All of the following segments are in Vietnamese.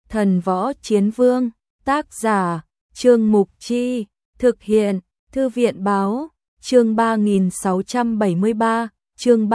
Thần Võ Chiến Vương, tác giả, Trương Mục Chi, thực hiện, Thư viện Báo, chương 3673, chương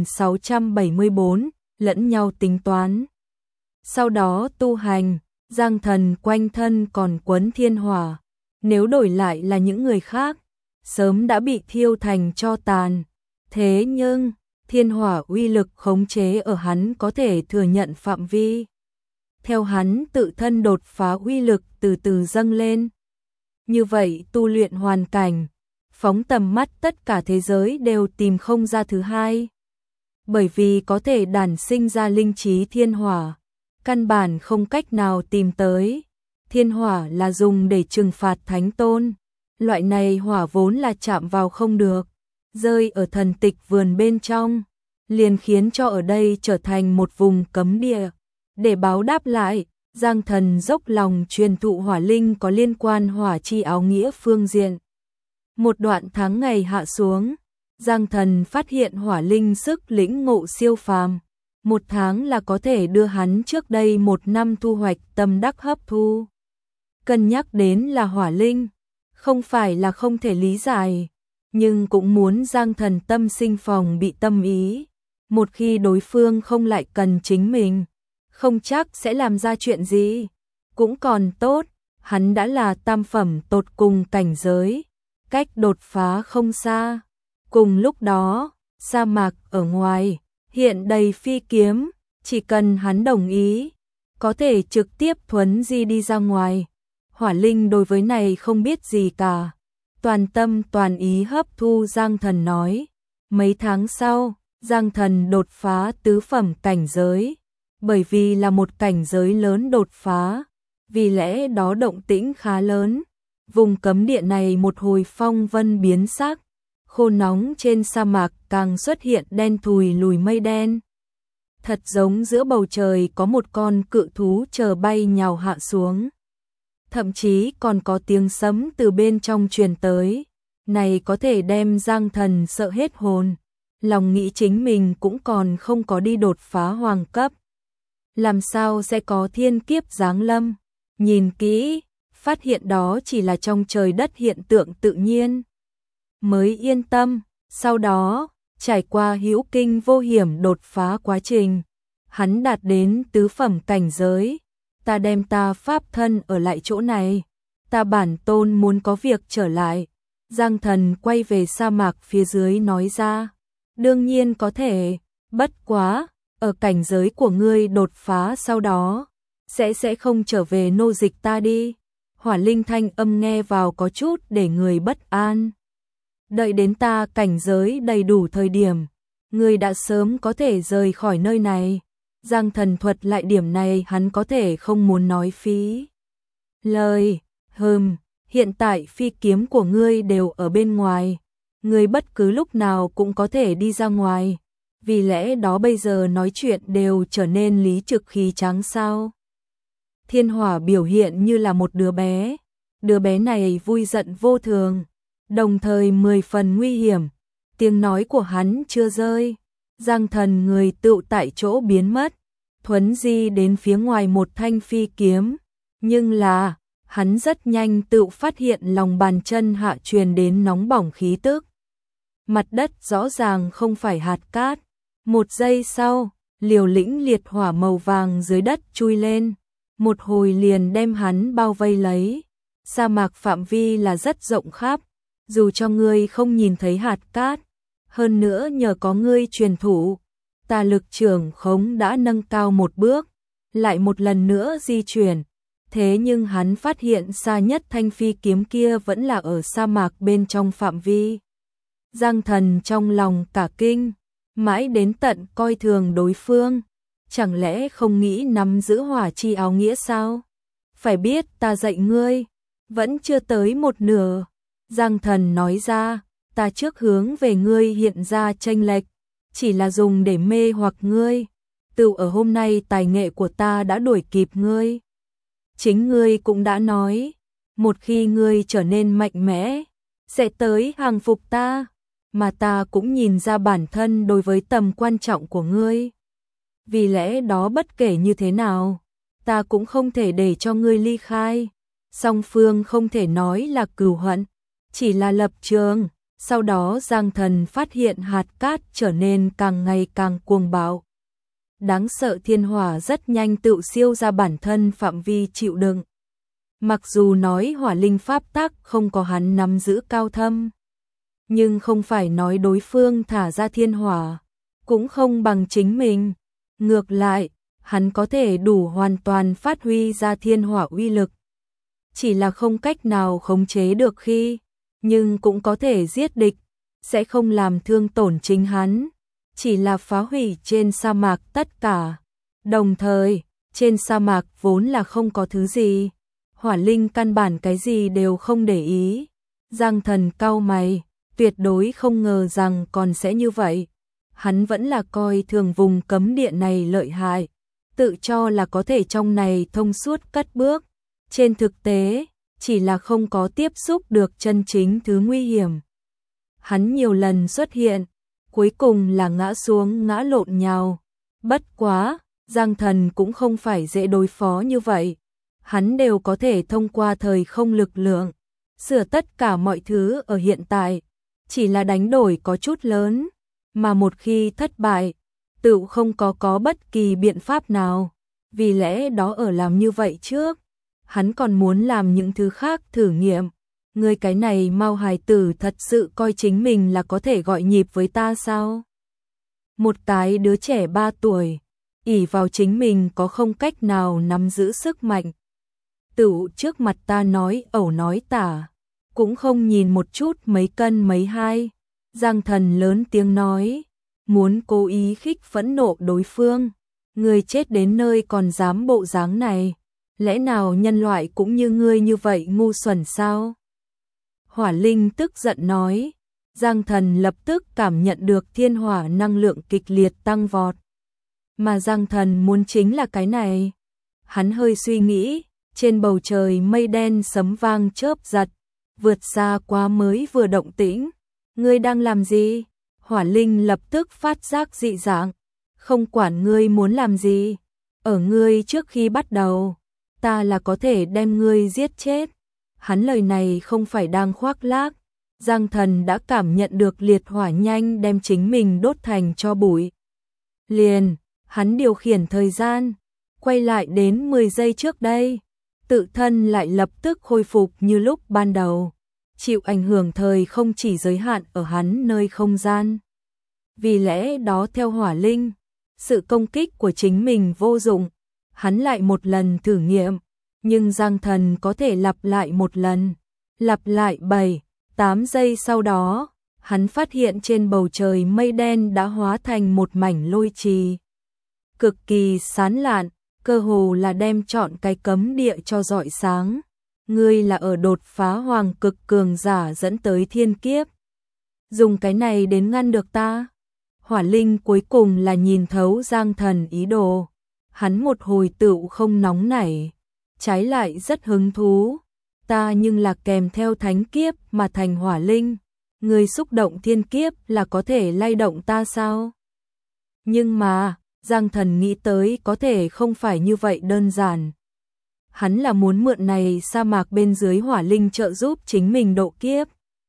3674, lẫn nhau tính toán. Sau đó tu hành, Giang Thần quanh thân còn quấn thiên hỏa, nếu đổi lại là những người khác, sớm đã bị thiêu thành tro tàn. Thế nhưng, thiên hỏa uy lực khống chế ở hắn có thể thừa nhận phạm vi. Theo hắn tự thân đột phá uy lực từ từ dâng lên. Như vậy tu luyện hoàn cảnh, phóng tầm mắt tất cả thế giới đều tìm không ra thứ hai. Bởi vì có thể đản sinh ra linh trí thiên hỏa, căn bản không cách nào tìm tới. Thiên hỏa là dùng để trừng phạt thánh tôn. Loại này hỏa vốn là chạm vào không được, rơi ở thần tịch vườn bên trong, liền khiến cho ở đây trở thành một vùng cấm địa. Để báo đáp lại, Giang Thần dốc lòng truyền thụ hỏa linh có liên quan hỏa chi áo nghĩa phương diện. Một đoạn tháng ngày hạ xuống, Giang Thần phát hiện hỏa linh sức lĩnh ngộ siêu phàm. Một tháng là có thể đưa hắn trước đây một năm thu hoạch tâm đắc hấp thu. Cân nhắc đến là hỏa linh, không phải là không thể lý giải, nhưng cũng muốn Giang Thần tâm sinh phòng bị tâm ý. Một khi đối phương không lại cần chính mình, không chắc sẽ làm ra chuyện gì. Cũng còn tốt, hắn đã là tam phẩm tột cùng cảnh giới, cách đột phá không xa. Cùng lúc đó, sa mạc ở ngoài, hiện đầy phi kiếm, chỉ cần hắn đồng ý, có thể trực tiếp thuấn di đi ra ngoài. Hỏa linh đối với này không biết gì cả, toàn tâm toàn ý hấp thu. Giang Thần nói. Mấy tháng sau, Giang Thần đột phá tứ phẩm cảnh giới. Bởi vì là một cảnh giới lớn đột phá, vì lẽ đó động tĩnh khá lớn. Vùng cấm địa này một hồi phong vân biến sắc, khô nóng trên sa mạc càng xuất hiện đen thùi lùi mây đen. Thật giống giữa bầu trời có một con cự thú chờ bay nhào hạ xuống. Thậm chí còn có tiếng sấm từ bên trong truyền tới. Này có thể đem Giang Thần sợ hết hồn. Lòng nghĩ chính mình cũng còn không có đi đột phá hoàng cấp. Làm sao sẽ có thiên kiếp giáng lâm? Nhìn kỹ, phát hiện đó chỉ là trong trời đất hiện tượng tự nhiên. Mới yên tâm, sau đó, trải qua hữu kinh vô hiểm đột phá quá trình, hắn đạt đến tứ phẩm cảnh giới. Ta đem ta pháp thân ở lại chỗ này, ta bản tôn muốn có việc trở lại. Giang Thần quay về sa mạc phía dưới nói ra. Đương nhiên có thể, bất quá, ở cảnh giới của ngươi đột phá sau đó, sẽ không trở về nô dịch ta đi. Hỏa linh thanh âm nghe vào có chút để người bất an. Đợi đến ta cảnh giới đầy đủ thời điểm, ngươi đã sớm có thể rời khỏi nơi này. Giang Thần thuật lại điểm này hắn có thể không muốn nói phí lời. Hiện tại phi kiếm của ngươi đều ở bên ngoài, ngươi bất cứ lúc nào cũng có thể đi ra ngoài. Vì lẽ đó bây giờ nói chuyện đều trở nên lý trực khí tráng sao. Thiên hỏa biểu hiện như là một đứa bé này vui giận vô thường, đồng thời 10 phần nguy hiểm. Tiếng nói của hắn chưa rơi, Giang Thần người tựu tại chỗ biến mất, thuấn di đến phía ngoài một thanh phi kiếm. Nhưng là, hắn rất nhanh tựu phát hiện lòng bàn chân hạ truyền đến nóng bỏng khí tức. Mặt đất rõ ràng không phải hạt cát. Một giây sau, liều lĩnh liệt hỏa màu vàng dưới đất chui lên, một hồi liền đem hắn bao vây lấy. Sa mạc phạm vi là rất rộng khắp, dù cho ngươi không nhìn thấy hạt cát, hơn nữa nhờ có ngươi truyền thủ, ta lực trưởng khống đã nâng cao một bước, lại một lần nữa di chuyển. Thế nhưng hắn phát hiện xa nhất thanh phi kiếm kia vẫn là ở sa mạc bên trong phạm vi. Giang Thần trong lòng cả kinh, mãi đến tận coi thường đối phương, chẳng lẽ không nghĩ nắm giữ hỏa chi áo nghĩa sao? Phải biết ta dạy ngươi, vẫn chưa tới một nửa. Giang Thần nói ra, ta trước hướng về ngươi hiện ra chênh lệch, chỉ là dùng để mê hoặc ngươi. Từ ở hôm nay tài nghệ của ta đã đuổi kịp ngươi. Chính ngươi cũng đã nói, một khi ngươi trở nên mạnh mẽ, sẽ tới hàng phục ta. Mà ta cũng nhìn ra bản thân đối với tầm quan trọng của ngươi. Vì lẽ đó bất kể như thế nào, ta cũng không thể để cho ngươi ly khai. Song phương không thể nói là cừu hận, chỉ là lập trường. Sau đó Giang Thần phát hiện hạt cát trở nên càng ngày càng cuồng bạo. Đáng sợ thiên hỏa rất nhanh tự siêu ra bản thân phạm vi chịu đựng. Mặc dù nói hỏa linh pháp tắc không có hắn nắm giữ cao thâm, nhưng không phải nói đối phương thả ra thiên hỏa cũng không bằng chính mình. Ngược lại, hắn có thể đủ hoàn toàn phát huy ra thiên hỏa uy lực. Chỉ là không cách nào khống chế được khi, nhưng cũng có thể giết địch, sẽ không làm thương tổn chính hắn, chỉ là phá hủy trên sa mạc tất cả. Đồng thời, trên sa mạc vốn là không có thứ gì, hỏa linh căn bản cái gì đều không để ý. Giang Thần cau mày, tuyệt đối không ngờ rằng còn sẽ như vậy. Hắn vẫn là coi thường vùng cấm địa này lợi hại, tự cho là có thể trong này thông suốt cất bước. Trên thực tế, chỉ là không có tiếp xúc được chân chính thứ nguy hiểm. Hắn nhiều lần xuất hiện, cuối cùng là ngã xuống ngã lộn nhào. Bất quá, Giang Thần cũng không phải dễ đối phó như vậy. Hắn đều có thể thông qua thời không lực lượng, sửa tất cả mọi thứ ở hiện tại. Chỉ là đánh đổi có chút lớn, mà một khi thất bại, tự không có bất kỳ biện pháp nào. Vì lẽ đó ở làm như vậy trước, hắn còn muốn làm những thứ khác thử nghiệm. Người cái này Mao hài tử thật sự coi chính mình là có thể gọi nhịp với ta sao? Một cái đứa trẻ 3 tuổi, ỷ vào chính mình có không cách nào nắm giữ sức mạnh. Tự trước mặt ta nói ẩu nói tả, cũng không nhìn một chút mấy cân mấy hai. Giang Thần lớn tiếng nói, muốn cố ý khích phẫn nộ đối phương. Người chết đến nơi còn dám bộ dáng này, lẽ nào nhân loại cũng như ngươi như vậy ngu xuẩn sao? Hỏa Linh tức giận nói. Giang Thần lập tức cảm nhận được thiên hỏa năng lượng kịch liệt tăng vọt. Mà Giang Thần muốn chính là cái này. Hắn hơi suy nghĩ, trên bầu trời mây đen sấm vang chớp giật, vượt xa quá mới vừa động tĩnh. Ngươi đang làm gì? Hỏa Linh lập tức phát giác dị dạng. Không quản ngươi muốn làm gì, ở ngươi trước khi bắt đầu, ta là có thể đem ngươi giết chết. Hắn lời này không phải đang khoác lác. Giang Thần đã cảm nhận được liệt hỏa nhanh đem chính mình đốt thành tro bụi. Liền, hắn điều khiển thời gian, quay lại đến 10 giây trước đây. Tự thân lại lập tức khôi phục như lúc ban đầu. Chịu ảnh hưởng thời không chỉ giới hạn ở hắn nơi không gian. Vì lẽ đó theo Hỏa Linh, sự công kích của chính mình vô dụng. Hắn lại một lần thử nghiệm, nhưng Giang Thần có thể lặp lại một lần, lặp lại 7-8 giây sau đó, hắn phát hiện trên bầu trời mây đen đã hóa thành một mảnh lôi trì. Cực kỳ sáng lạn, cơ hồ là đem trọn cái cấm địa cho rọi sáng. Ngươi là ở đột phá hoàng cực cường giả dẫn tới thiên kiếp. Dùng cái này đến ngăn được ta. Hỏa Linh cuối cùng là nhìn thấu Giang Thần ý đồ. Hắn một hồi tựu không nóng nảy, trái lại rất hứng thú. Ta nhưng là kèm theo thánh kiếp mà thành hỏa linh. Người xúc động thiên kiếp là có thể lay động ta sao? Nhưng mà, Giang Thần nghĩ tới có thể không phải như vậy đơn giản. Hắn là muốn mượn này sa mạc bên dưới hỏa linh trợ giúp chính mình độ kiếp.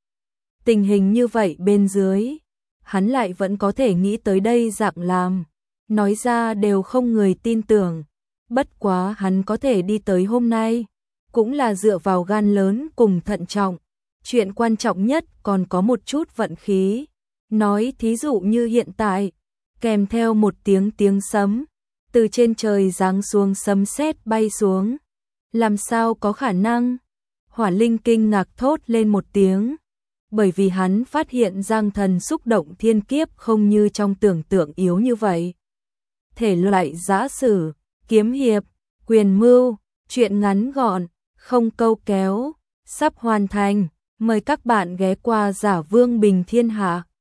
Tình hình như vậy bên dưới, hắn lại vẫn có thể nghĩ tới đây dạng làm. Nói ra đều không người tin tưởng. Bất quá hắn có thể đi tới hôm nay, cũng là dựa vào gan lớn cùng thận trọng. Chuyện quan trọng nhất còn có một chút vận khí. Nói thí dụ như hiện tại, kèm theo một tiếng sấm, từ trên trời giáng xuống sấm sét bay xuống. Làm sao có khả năng? Hỏa Linh kinh ngạc thốt lên một tiếng, bởi vì hắn phát hiện Giang Thần xúc động thiên kiếp không như trong tưởng tượng yếu như vậy. Thể loại giã sử, kiếm hiệp, quyền mưu, truyện ngắn gọn, không câu kéo, sắp hoàn thành. Mời các bạn ghé qua Giả Vương Bình Thiên Hạ.